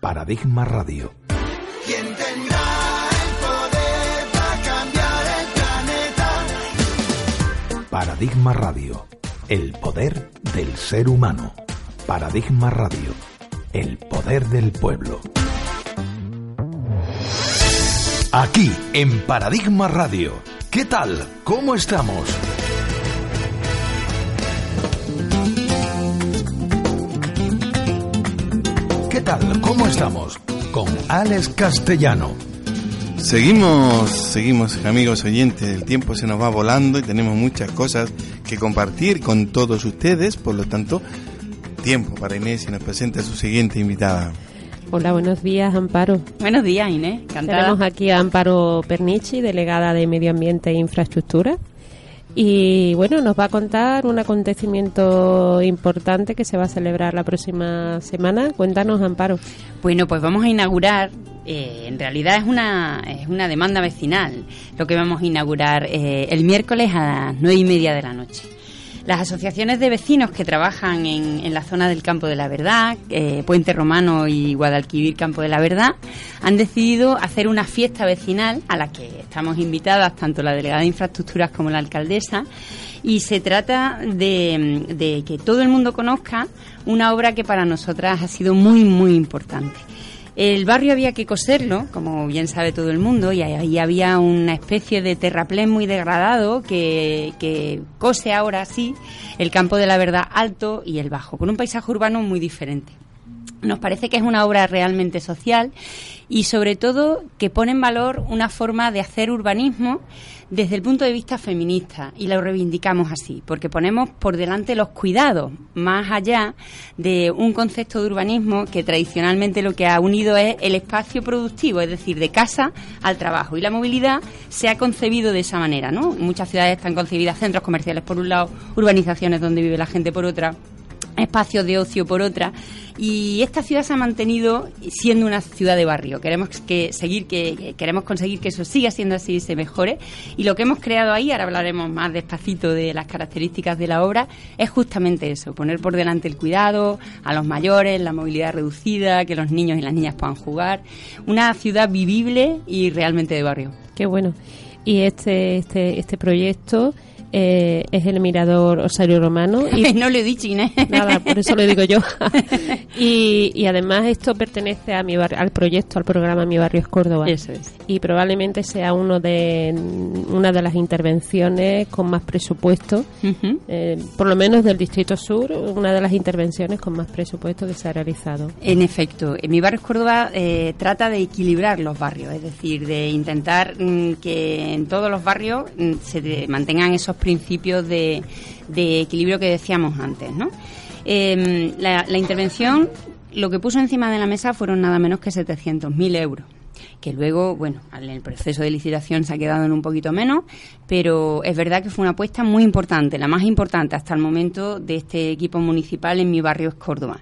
Paradigma Radio. ¿Quién tendrá el poder para cambiar el planeta? Paradigma Radio. El poder del ser humano. Paradigma Radio. El poder del pueblo. Aquí, en Paradigma Radio. ¿Qué tal? ¿Cómo estamos? ¿Qué tal? ¿Cómo estamos? Con Alex Castellano. Seguimos, amigos oyentes. El tiempo se nos va volando y tenemos muchas cosas que compartir con todos ustedes. Por lo tanto, tiempo para Inés y nos presenta a su siguiente invitada. Hola, buenos días, Amparo. Buenos días, Inés. Encantada. Tenemos aquí a Amparo Pernici, delegada de Medio Ambiente e Infraestructura. Y bueno, nos va a contar un acontecimiento importante que se va a celebrar la próxima semana. Cuéntanos, Amparo. Bueno, pues vamos a inaugurar, en realidad es una demanda vecinal, lo que vamos a inaugurar el miércoles a las 9:30 de la noche. Las asociaciones de vecinos que trabajan en la zona del Campo de la Verdad, Puente Romano y Guadalquivir Campo de la Verdad, han decidido hacer una fiesta vecinal a la que estamos invitadas tanto la delegada de Infraestructuras como la alcaldesa, y se trata de que todo el mundo conozca una obra que para nosotras ha sido muy, muy importante. El barrio había que coserlo, como bien sabe todo el mundo, y ahí había una especie de terraplén muy degradado que cose ahora sí el Campo de la Verdad alto y el bajo, con un paisaje urbano muy diferente. Nos parece que es una obra realmente social y sobre todo que pone en valor una forma de hacer urbanismo desde el punto de vista feminista, y lo reivindicamos así, porque ponemos por delante los cuidados, más allá de un concepto de urbanismo que tradicionalmente lo que ha unido es el espacio productivo, es decir, de casa al trabajo, y la movilidad se ha concebido de esa manera, ¿no? Muchas ciudades están concebidas centros comerciales por un lado, urbanizaciones donde vive la gente por otra, espacios de ocio por otra, y esta ciudad se ha mantenido siendo una ciudad de barrio. Queremos conseguir que eso siga siendo así y se mejore, y lo que hemos creado ahí, ahora hablaremos más despacito de las características de la obra, es justamente eso, poner por delante el cuidado a los mayores, la movilidad reducida, que los niños y las niñas puedan jugar, una ciudad vivible y realmente de barrio. Qué bueno. Y este proyecto es el Mirador Osario Romano. Y no lo he dicho, Inés. Nada, por eso lo digo yo. y además esto pertenece a mi barrio, al programa Mi Barrio es Córdoba. Eso es. Y probablemente sea una de las intervenciones con más presupuesto, por lo menos del Distrito Sur, una de las intervenciones con más presupuesto que se ha realizado. En efecto, Mi Barrio es Córdoba trata de equilibrar los barrios, es decir, de intentar que en todos los barrios se mantengan esos principios de equilibrio que decíamos antes, ¿no? La intervención, lo que puso encima de la mesa fueron nada menos que 700.000 euros, que luego, bueno, en el proceso de licitación se ha quedado en un poquito menos, pero es verdad que fue una apuesta muy importante, la más importante hasta el momento de este equipo municipal en Mi Barrio es Córdoba.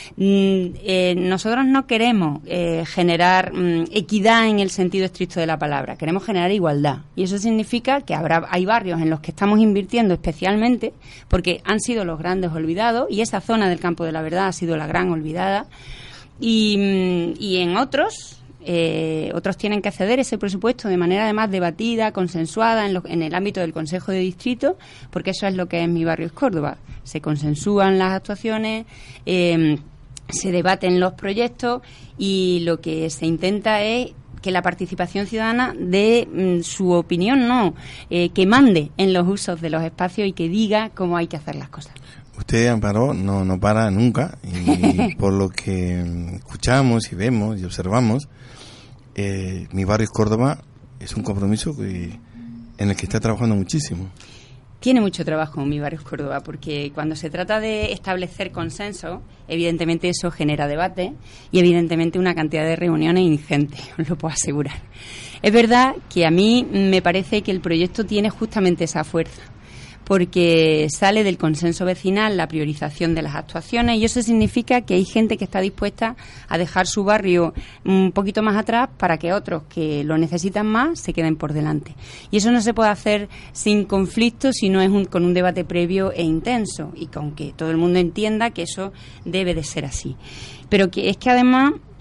Nosotros no queremos generar equidad en el sentido estricto de la palabra, queremos generar igualdad, y eso significa que hay barrios en los que estamos invirtiendo especialmente porque han sido los grandes olvidados, y esa zona del Campo de la Verdad ha sido la gran olvidada, y en otros tienen que acceder ese presupuesto de manera además debatida, consensuada en el ámbito del Consejo de Distrito, porque eso es lo que es Mi Barrio es Córdoba. Se consensúan las actuaciones, se debaten los proyectos, y lo que se intenta es que la participación ciudadana dé su opinión, que mande en los usos de los espacios y que diga cómo hay que hacer las cosas. Usted, Amparo, no para nunca, y por lo que escuchamos y vemos y observamos, Mi Barrio es Córdoba es un compromiso en el que está trabajando muchísimo. Tiene mucho trabajo Mi Barrio es Córdoba, porque cuando se trata de establecer consenso, evidentemente eso genera debate y evidentemente una cantidad de reuniones ingente, os lo puedo asegurar. Es verdad que a mí me parece que el proyecto tiene justamente esa fuerza, porque sale del consenso vecinal la priorización de las actuaciones, y eso significa que hay gente que está dispuesta a dejar su barrio un poquito más atrás para que otros que lo necesitan más se queden por delante. Y eso no se puede hacer sin conflicto, si no es con un debate previo e intenso, y con que todo el mundo entienda que eso debe de ser así. Pero que es que además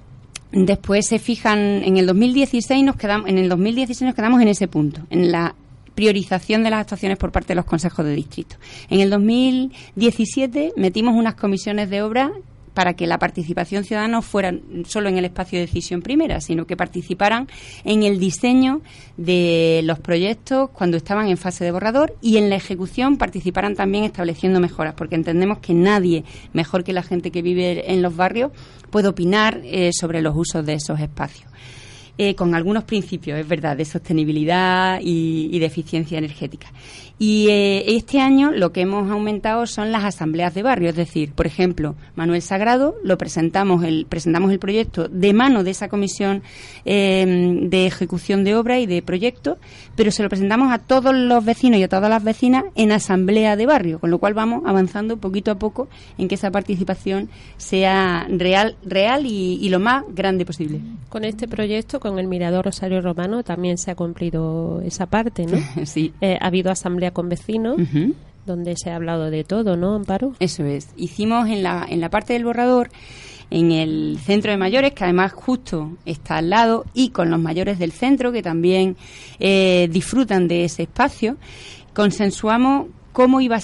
después se fijan en el 2016 nos quedamos en ese punto, en la priorización de las actuaciones por parte de los consejos de distrito. En el 2017 metimos unas comisiones de obra para que la participación ciudadana no fuera solo en el espacio de decisión primera, sino que participaran en el diseño de los proyectos cuando estaban en fase de borrador y en la ejecución participaran también estableciendo mejoras, porque entendemos que nadie, mejor que la gente que vive en los barrios, puede opinar sobre los usos de esos espacios. Con algunos principios, es verdad, de sostenibilidad y de eficiencia energética. Y este año lo que hemos aumentado son las asambleas de barrio, es decir, por ejemplo, Manuel Sagrado, presentamos el proyecto de mano de esa comisión de ejecución de obra y de proyectos, pero se lo presentamos a todos los vecinos y a todas las vecinas en asamblea de barrio, con lo cual vamos avanzando poquito a poco en que esa participación sea real y lo más grande posible. Con este proyecto, con el Mirador Rosario Romano, también se ha cumplido esa parte, ¿no? Sí. Ha habido asamblea con vecinos, donde se ha hablado de todo, ¿no, Amparo? Eso es. Hicimos en la parte del borrador, en el centro de mayores, que además justo está al lado, y con los mayores del centro, que también disfrutan de ese espacio, consensuamos cómo iban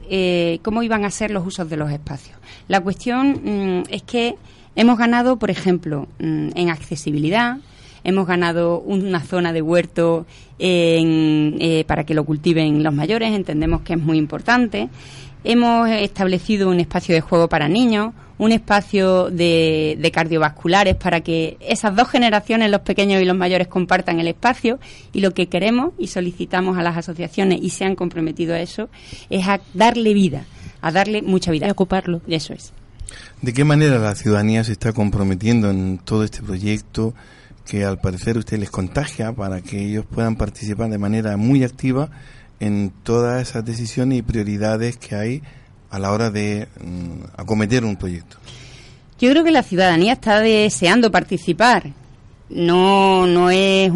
a ser los usos de los espacios. La cuestión es que hemos ganado, por ejemplo, en accesibilidad. Hemos ganado una zona de huerto para que lo cultiven los mayores, entendemos que es muy importante. Hemos establecido un espacio de juego para niños, un espacio de cardiovasculares para que esas dos generaciones, los pequeños y los mayores, compartan el espacio. Y lo que queremos y solicitamos a las asociaciones, y se han comprometido a eso, es a darle vida, a darle mucha vida. Y ocuparlo. Eso es. ¿De qué manera la ciudadanía se está comprometiendo en todo este proyecto que al parecer usted les contagia para que ellos puedan participar de manera muy activa en todas esas decisiones y prioridades que hay a la hora de acometer un proyecto? Yo creo que la ciudadanía está deseando participar. No es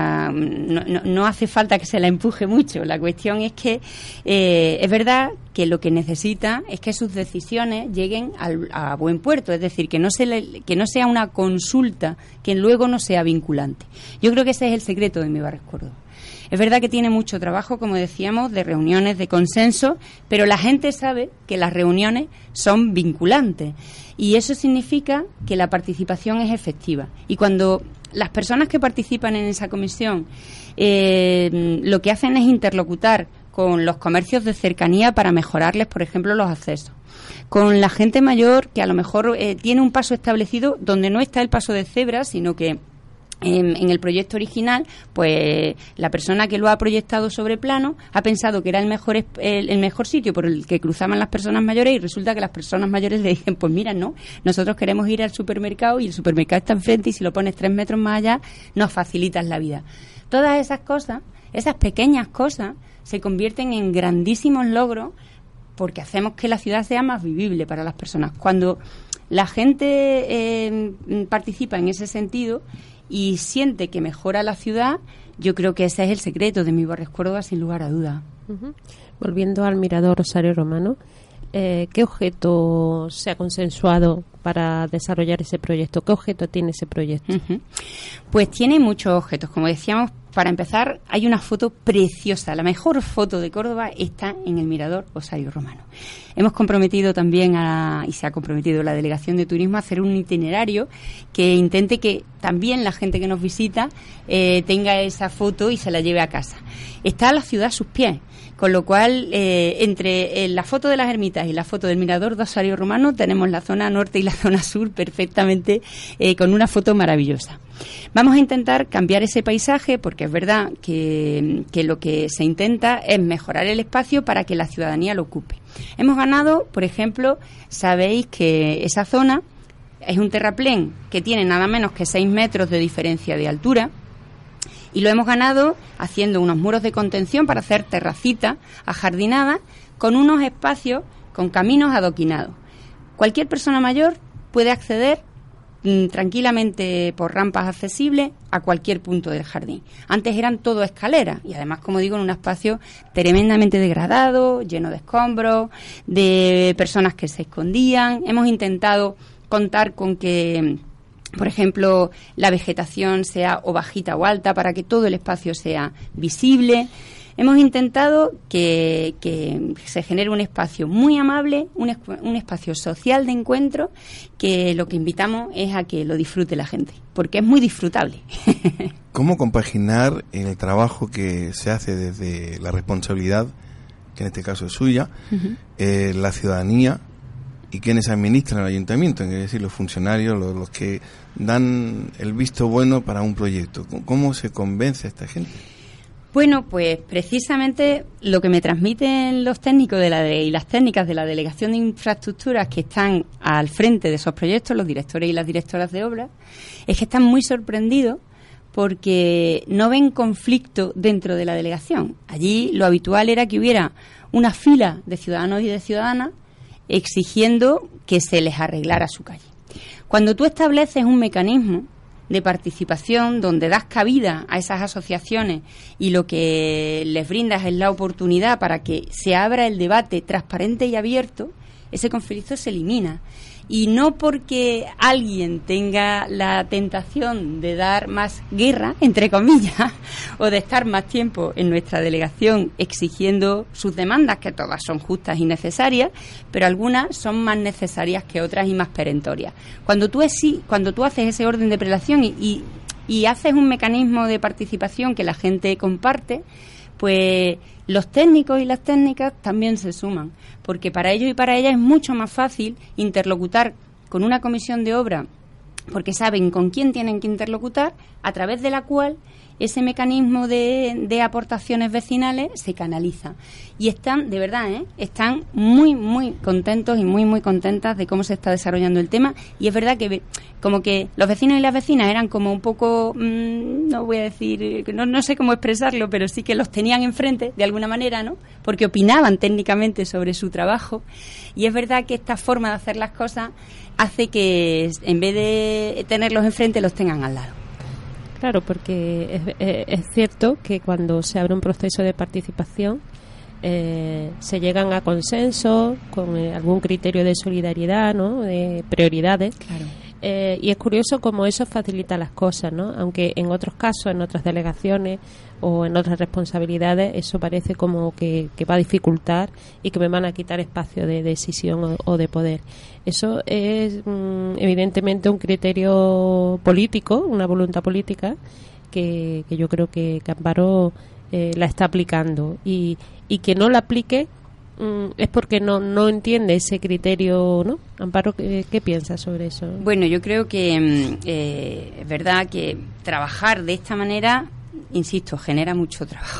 no hace falta que se la empuje mucho. La cuestión es que es verdad que lo que necesita es que sus decisiones lleguen a buen puerto, es decir, que no sea una consulta que luego no sea vinculante. Yo creo que ese es el secreto de Mi Barrio es Córdoba. Es verdad que tiene mucho trabajo, como decíamos, de reuniones, de consenso, pero la gente sabe que las reuniones son vinculantes y eso significa que la participación es efectiva. Y cuando las personas que participan en esa comisión lo que hacen es interlocutar con los comercios de cercanía para mejorarles, por ejemplo, los accesos. Con la gente mayor que a lo mejor tiene un paso establecido donde no está el paso de cebra, sino que en el proyecto original, pues la persona que lo ha proyectado sobre plano ha pensado que era el mejor sitio por el que cruzaban las personas mayores, y resulta que las personas mayores le dicen, pues mira, no, nosotros queremos ir al supermercado y el supermercado está enfrente y si lo pones 3 metros más allá nos facilitas la vida. Todas esas cosas, esas pequeñas cosas, se convierten en grandísimos logros porque hacemos que la ciudad sea más vivible para las personas. Cuando la gente participa en ese sentido y siente que mejora la ciudad, yo creo que ese es el secreto de Mi Barrio es Córdoba, sin lugar a duda. Volviendo al Mirador Rosario Romano, ¿qué objeto se ha consensuado para desarrollar ese proyecto? ¿Qué objeto tiene ese proyecto? Pues tiene muchos objetos. Como decíamos, para empezar, hay una foto preciosa. La mejor foto de Córdoba está en el Mirador Rosario Romano. Hemos comprometido también, y se ha comprometido la Delegación de Turismo, a hacer un itinerario que intente que también la gente que nos visita tenga esa foto y se la lleve a casa. Está la ciudad a sus pies, con lo cual entre la foto de las ermitas y la foto del Mirador Rosario Romano tenemos la zona norte y la zona sur perfectamente con una foto maravillosa. Vamos a intentar cambiar ese paisaje porque es verdad que lo que se intenta es mejorar el espacio para que la ciudadanía lo ocupe. Hemos ganado, por ejemplo, sabéis que esa zona es un terraplén que tiene nada menos que 6 metros de diferencia de altura, y lo hemos ganado haciendo unos muros de contención para hacer terracitas ajardinadas con unos espacios con caminos adoquinados. Cualquier persona mayor puede acceder tranquilamente por rampas accesibles a cualquier punto del jardín. Antes eran todo escaleras y además, como digo, en un espacio tremendamente degradado, lleno de escombros, de personas que se escondían. Hemos intentado contar con que por ejemplo, la vegetación sea o bajita o alta para que todo el espacio sea visible. Hemos intentado que se genere un espacio muy amable, un espacio social de encuentro, que lo que invitamos es a que lo disfrute la gente, porque es muy disfrutable. ¿Cómo compaginar el trabajo que se hace desde la responsabilidad, que en este caso es suya, la ciudadanía y quienes administran el ayuntamiento, es decir, los funcionarios, los que dan el visto bueno para un proyecto? ¿Cómo se convence a esta gente? Bueno, pues precisamente lo que me transmiten los técnicos y las técnicas de la Delegación de Infraestructuras que están al frente de esos proyectos, los directores y las directoras de obras, es que están muy sorprendidos porque no ven conflicto dentro de la delegación. Allí lo habitual era que hubiera una fila de ciudadanos y de ciudadanas exigiendo que se les arreglara su calle. Cuando tú estableces un mecanismo de participación donde das cabida a esas asociaciones y lo que les brindas es la oportunidad para que se abra el debate transparente y abierto, ese conflicto se elimina. Y no porque alguien tenga la tentación de dar más guerra, entre comillas, o de estar más tiempo en nuestra delegación exigiendo sus demandas, que todas son justas y necesarias, pero algunas son más necesarias que otras y más perentorias. Cuando tú haces ese orden de prelación y haces un mecanismo de participación que la gente comparte, pues los técnicos y las técnicas también se suman, porque para ellos y para ellas es mucho más fácil interlocutar con una comisión de obra, porque saben con quién tienen que interlocutar, a través de la cual ese mecanismo de aportaciones vecinales se canaliza. Y están, de verdad, están muy, muy contentos y muy, muy contentas de cómo se está desarrollando el tema. Y es verdad que como que los vecinos y las vecinas eran como un poco, no voy a decir, no sé cómo expresarlo, pero sí que los tenían enfrente de alguna manera, ¿no? Porque opinaban técnicamente sobre su trabajo. Y es verdad que esta forma de hacer las cosas hace que en vez de tenerlos enfrente los tengan al lado. Claro, porque es cierto que cuando se abre un proceso de participación se llegan a consensos con algún criterio de solidaridad, ¿no?, de prioridades. Claro. Y es curioso cómo eso facilita las cosas, ¿no? Aunque en otros casos, en otras delegaciones o en otras responsabilidades, eso parece como que va a dificultar y que me van a quitar espacio de decisión o de poder. Eso es evidentemente un criterio político, una voluntad política que yo creo que Amparo la está aplicando y que no la aplique es porque no entiende ese criterio, ¿no? Amparo, ¿qué piensas sobre eso? Bueno, yo creo que es verdad que trabajar de esta manera, insisto, genera mucho trabajo.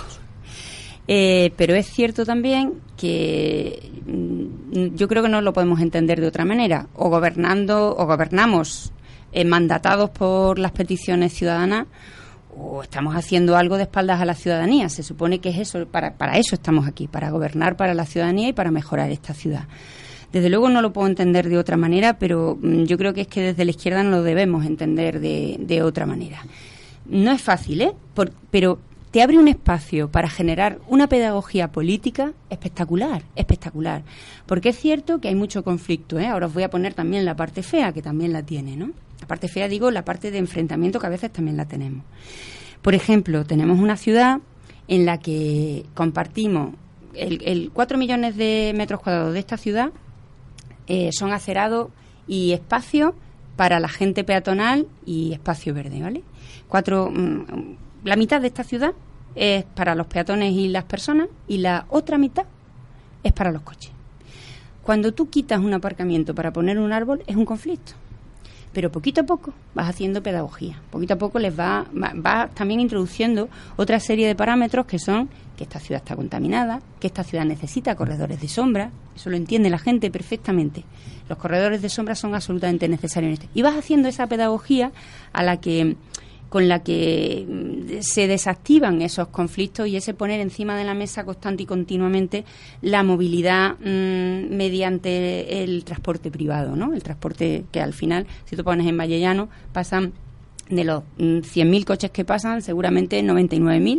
Pero es cierto también que yo creo que no lo podemos entender de otra manera. O gobernamos mandatados por las peticiones ciudadanas, o estamos haciendo algo de espaldas a la ciudadanía. Se supone que es eso, para eso estamos aquí, para gobernar para la ciudadanía y para mejorar esta ciudad. Desde luego no lo puedo entender de otra manera, pero yo creo que es que desde la izquierda no lo debemos entender de otra manera. No es fácil, pero te abre un espacio para generar una pedagogía política espectacular, espectacular. Porque es cierto que hay mucho conflicto, Ahora os voy a poner también la parte fea, que también la tiene, ¿no? La parte fea, digo, la parte de enfrentamiento, que a veces también la tenemos. Por ejemplo, tenemos una ciudad en la que compartimos el 4 millones de metros cuadrados de esta ciudad son acerados y espacio para la gente peatonal y espacio verde, ¿vale? La mitad de esta ciudad es para los peatones y las personas y la otra mitad es para los coches. Cuando tú quitas un aparcamiento para poner un árbol es un conflicto. Pero poquito a poco vas haciendo pedagogía. Poquito a poco les va también introduciendo otra serie de parámetros que son que esta ciudad está contaminada, que esta ciudad necesita corredores de sombra. Eso lo entiende la gente perfectamente. Los corredores de sombra son absolutamente necesarios. Y vas haciendo esa pedagogía con la que se desactivan esos conflictos y ese poner encima de la mesa constante y continuamente la movilidad mediante el transporte privado, ¿no? El transporte que al final, si tú pones en Vallellano, pasan de los 100.000 coches que pasan, seguramente 99.000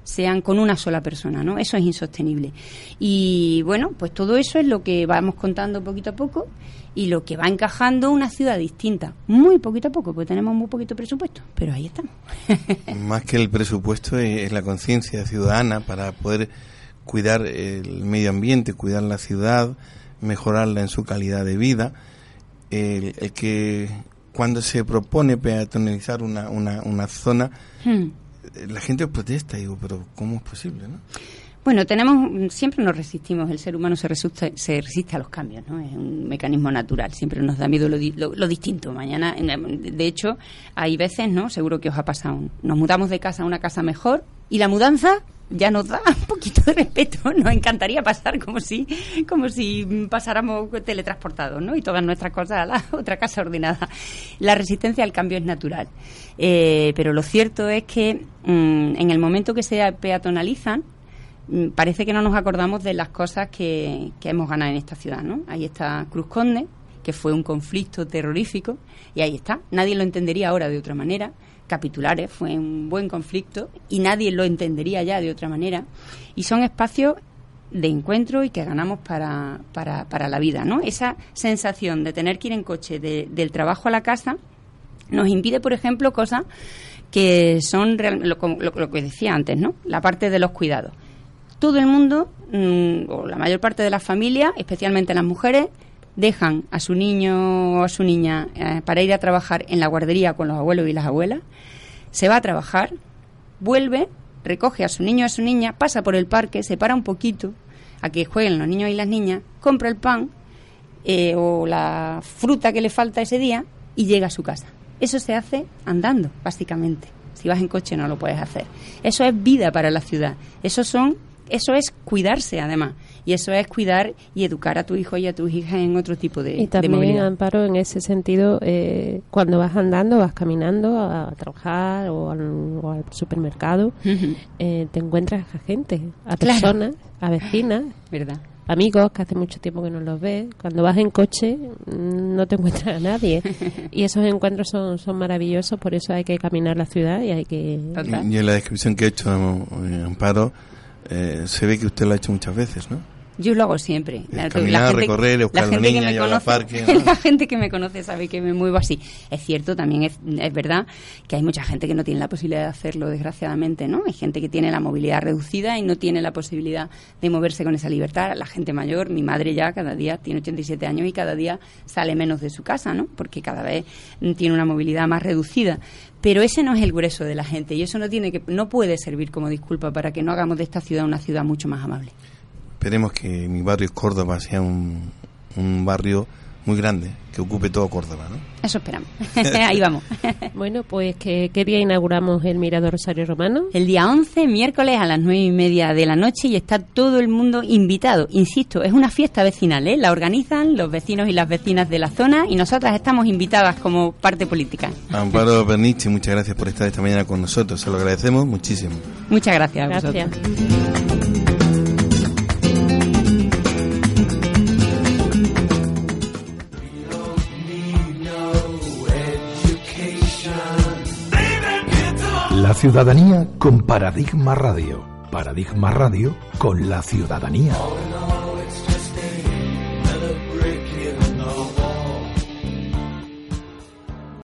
sean con una sola persona, ¿no? Eso es insostenible. Y bueno, pues todo eso es lo que vamos contando poquito a poco y lo que va encajando una ciudad distinta, muy poquito a poco, porque tenemos muy poquito presupuesto, pero ahí estamos. Más que el presupuesto es la conciencia ciudadana para poder cuidar el medio ambiente, cuidar la ciudad, mejorarla en su calidad de vida. El que cuando se propone peatonalizar una zona, la gente protesta, digo, pero ¿cómo es posible, no? Bueno, siempre nos resistimos, el ser humano se resiste a los cambios, ¿no? Es un mecanismo natural, siempre nos da miedo lo distinto. Mañana, de hecho, hay veces, ¿no? Seguro que os ha pasado, nos mudamos de casa a una casa mejor y la mudanza ya nos da un poquito de respeto, nos encantaría pasar como si pasáramos teletransportados, ¿no? Y todas nuestras cosas a la otra casa ordenada. La resistencia al cambio es natural, pero lo cierto es que en el momento que se peatonalizan, parece que no nos acordamos de las cosas que hemos ganado en esta ciudad, ¿no? Ahí está Cruz Conde, que fue un conflicto terrorífico, y ahí está, nadie lo entendería ahora de otra manera. Capitulares fue un buen conflicto y nadie lo entendería ya de otra manera, y son espacios de encuentro y que ganamos para la vida, ¿no? Esa sensación de tener que ir en coche del trabajo a la casa nos impide, por ejemplo, cosas que son lo que decía antes, ¿no? La parte de los cuidados. Todo el mundo, o la mayor parte de las familias, especialmente las mujeres, dejan a su niño o a su niña para ir a trabajar en la guardería con los abuelos y las abuelas, se va a trabajar, vuelve, recoge a su niño o a su niña, pasa por el parque, se para un poquito a que jueguen los niños y las niñas, compra el pan o la fruta que le falta ese día y llega a su casa. Eso se hace andando, básicamente. Si vas en coche no lo puedes hacer. Eso es vida para la ciudad. Eso es cuidarse, además. Y eso es cuidar y educar a tu hijo y a tus hijas en otro tipo de también, movilidad. Amparo, en ese sentido, cuando vas andando, vas caminando a trabajar o al supermercado, te encuentras a gente, a personas, a vecinas, ¿verdad? amigos que hace mucho tiempo que no los ves. Cuando vas en coche no te encuentras a nadie. Y esos encuentros son maravillosos, por eso hay que caminar la ciudad y hay que... Y en la descripción que he hecho, Amparo, se ve que usted lo ha hecho muchas veces, ¿no? Yo lo hago siempre. Caminar, recorrer, buscar a la niña, llevar al parque, ¿no? La gente que me conoce sabe que me muevo así. Es cierto, también es verdad que hay mucha gente que no tiene la posibilidad de hacerlo, desgraciadamente, ¿no? Hay gente que tiene la movilidad reducida y no tiene la posibilidad de moverse con esa libertad. La gente mayor, mi madre ya cada día tiene 87 años y cada día sale menos de su casa, ¿no? Porque cada vez tiene una movilidad más reducida. Pero ese no es el grueso de la gente y eso no puede servir como disculpa para que no hagamos de esta ciudad una ciudad mucho más amable. Esperemos que mi barrio Córdoba sea un barrio muy grande, que ocupe todo Córdoba, ¿no? Eso esperamos. Ahí vamos. Bueno, pues ¿qué día inauguramos el Mirador Rosario Romano? El día 11, miércoles a las 9:30 de la noche, y está todo el mundo invitado. Insisto, es una fiesta vecinal, ¿eh? La organizan los vecinos y las vecinas de la zona y nosotras estamos invitadas como parte política. Amparo Pernichi, muchas gracias por estar esta mañana con nosotros. Se lo agradecemos muchísimo. Muchas gracias a Gracias. vosotros. La ciudadanía con Paradigma Radio. Paradigma Radio con la ciudadanía.